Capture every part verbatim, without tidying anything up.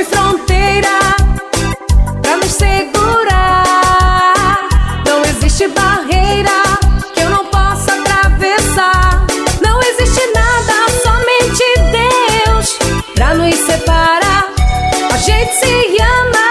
fronteira pra me segurar. Não existe barreira que eu não possa atravessar. Não existe nada, somente Deus pra nos separar. A gente se ama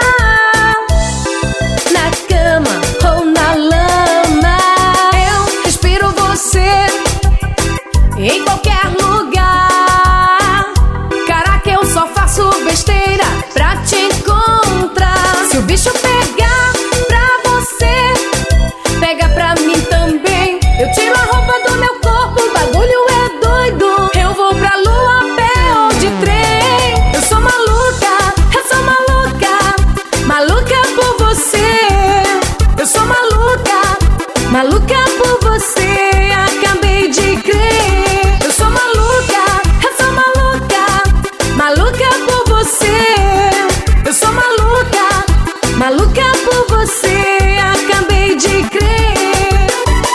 na cama ou na lama. Eu respiro você em qualquer lugar. Caraca, eu só faço besteira pra te encontrar. Se o bicho pegar pra você, pega pra mim também. Eu tiro a roupa do meu corpo, o bagulho é doido. Eu vou pra lua a pé ou de trem. Eu sou maluca, eu sou maluca, maluca por você. Eu sou maluca, maluca por você. Acabei de crer. Eu sou maluca, eu sou maluca, maluca por você. Eu sou maluca, maluca por você. Acabei de crer.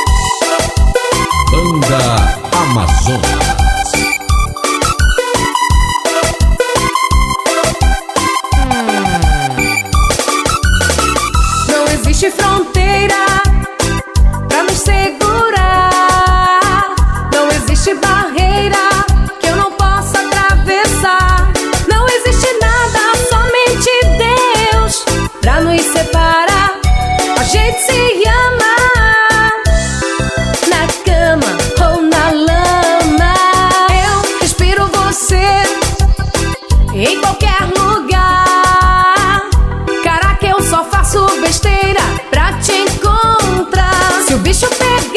Banda Amazonas. Não existe fronteira pra me segurar. Não existe barreira que eu não possa atravessar. Não existe nada, somente Deus pra nos separar. A gente se ama na cama ou na lama. Eu respiro você em qualquer lugar. Caraca, eu só faço besteira pra te encontrar. Se o bicho pegar